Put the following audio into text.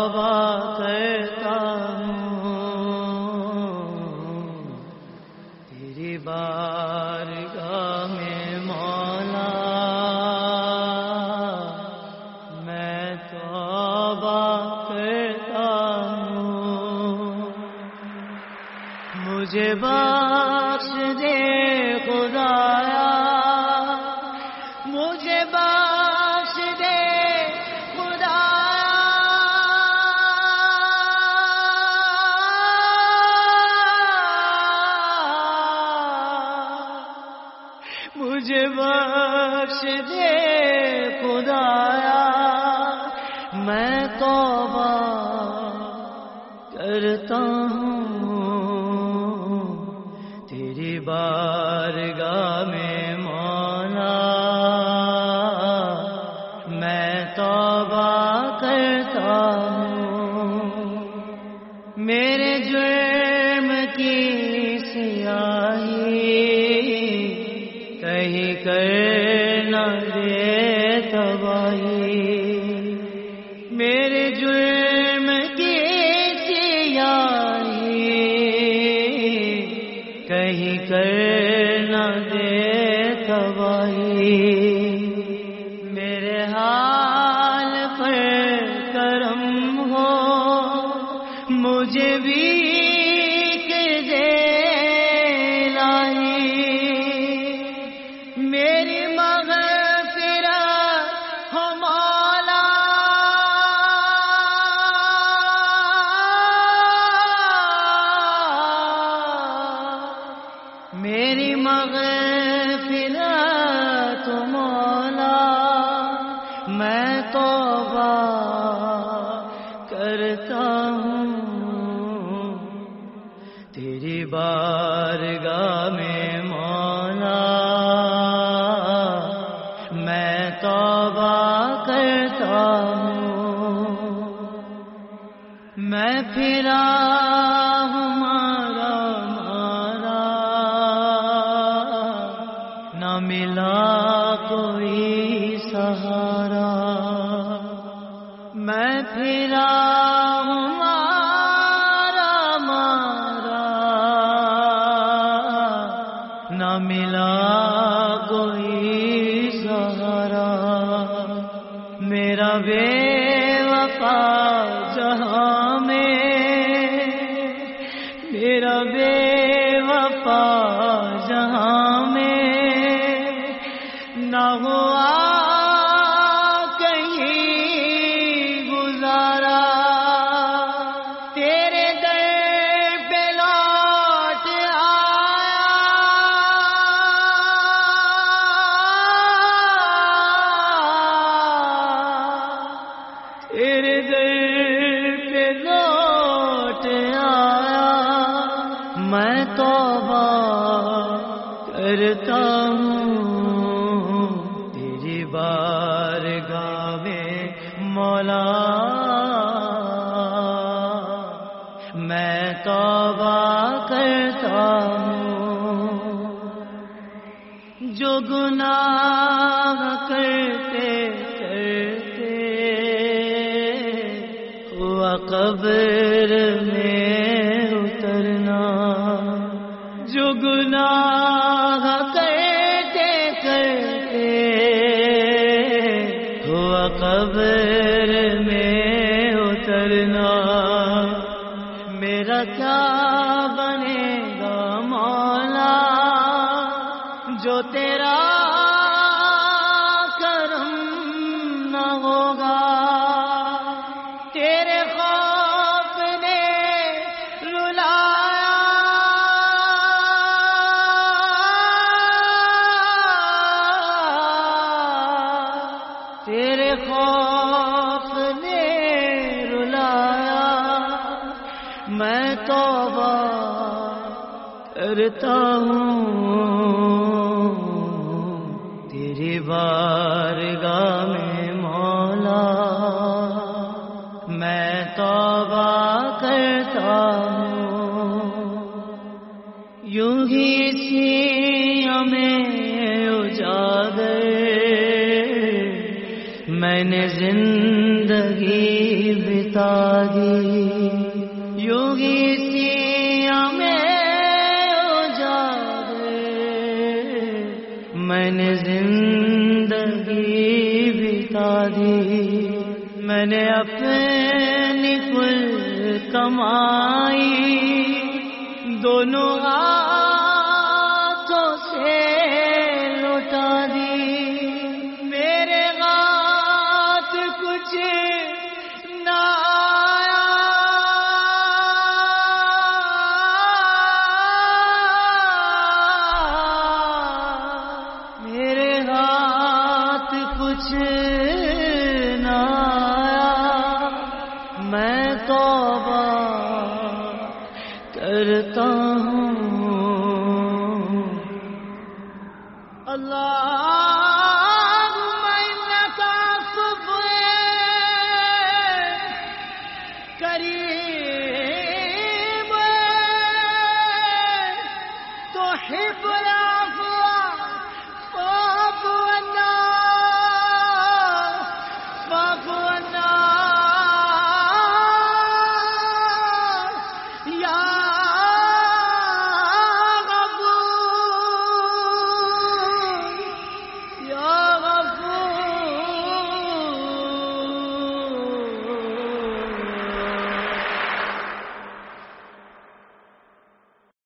توبہ کرتا ہوں تیری بارگاہ میں مولا، میں توبہ کرتا ہوں، مجھے بخش دے خدایا، مجھے بخش دے خدایا، مجھے بخش دے خدایا، میں توبہ کرتا ہوں تیری بارگاہ میں مولا، میں توبہ کرتا ہوں، میرے جرم کی سیاہی کہیں کر نہ دے تباہی، میرے جرم کی سیاہی کہیں کر نہ دے تباہی، میرے حال پر کرم ہو، مجھے بھی کر دے الہی، میری مغفرت ہو مولا، میری مغفرت ہو مولا، میں توبہ کرتا ہوں تیری بارگاہ میں مولا، میں توبہ کرتا ہوں، میں پھرا ہوں مارا مارا، نہ ملا کوئی سہارا، میں پھرا ہوں مارا مارا، نہ ملا کوئی سہارا، میرا بے وفا جہاں میں، میرا بے وفا جہاں میں، نہ ہوا کہیں گزارا، تیرے در پہ لوٹ آیا، تیرے در پہ لوٹ آیا، میں توبہ کرتا ہوں تیری بارگاہ میں مولا، میں توبہ کرتا ہوں، جو گناہ کرتے کرتے ہوا قبر میں اترنا، جو گناہ کرتے کرتے ہوا قبر میں اترنا، میرا کیا بنے گا مولا جو تیرا کرم نہ ہوگا، تیرے خوف نے رلایا، تیرے خوف نے رلایا، میں توبہ کرتا ہوں تیری بارگاہ میں مولا، میں توبہ کرتا ہوں، یوں ہی سینوں میں اجاگر میں نے زندگی بتا بتا دی، یوں ہی سیاہ میں اجالے میں نے زندگی بتا دی، میں نے اپنی کل کمائی دونوں ہاتھوں سے لوٹا دی، میرے ہاتھ کچھ نہ آیا، میرے ہاتھ کچھ نہ آیا، میں توبہ کرتا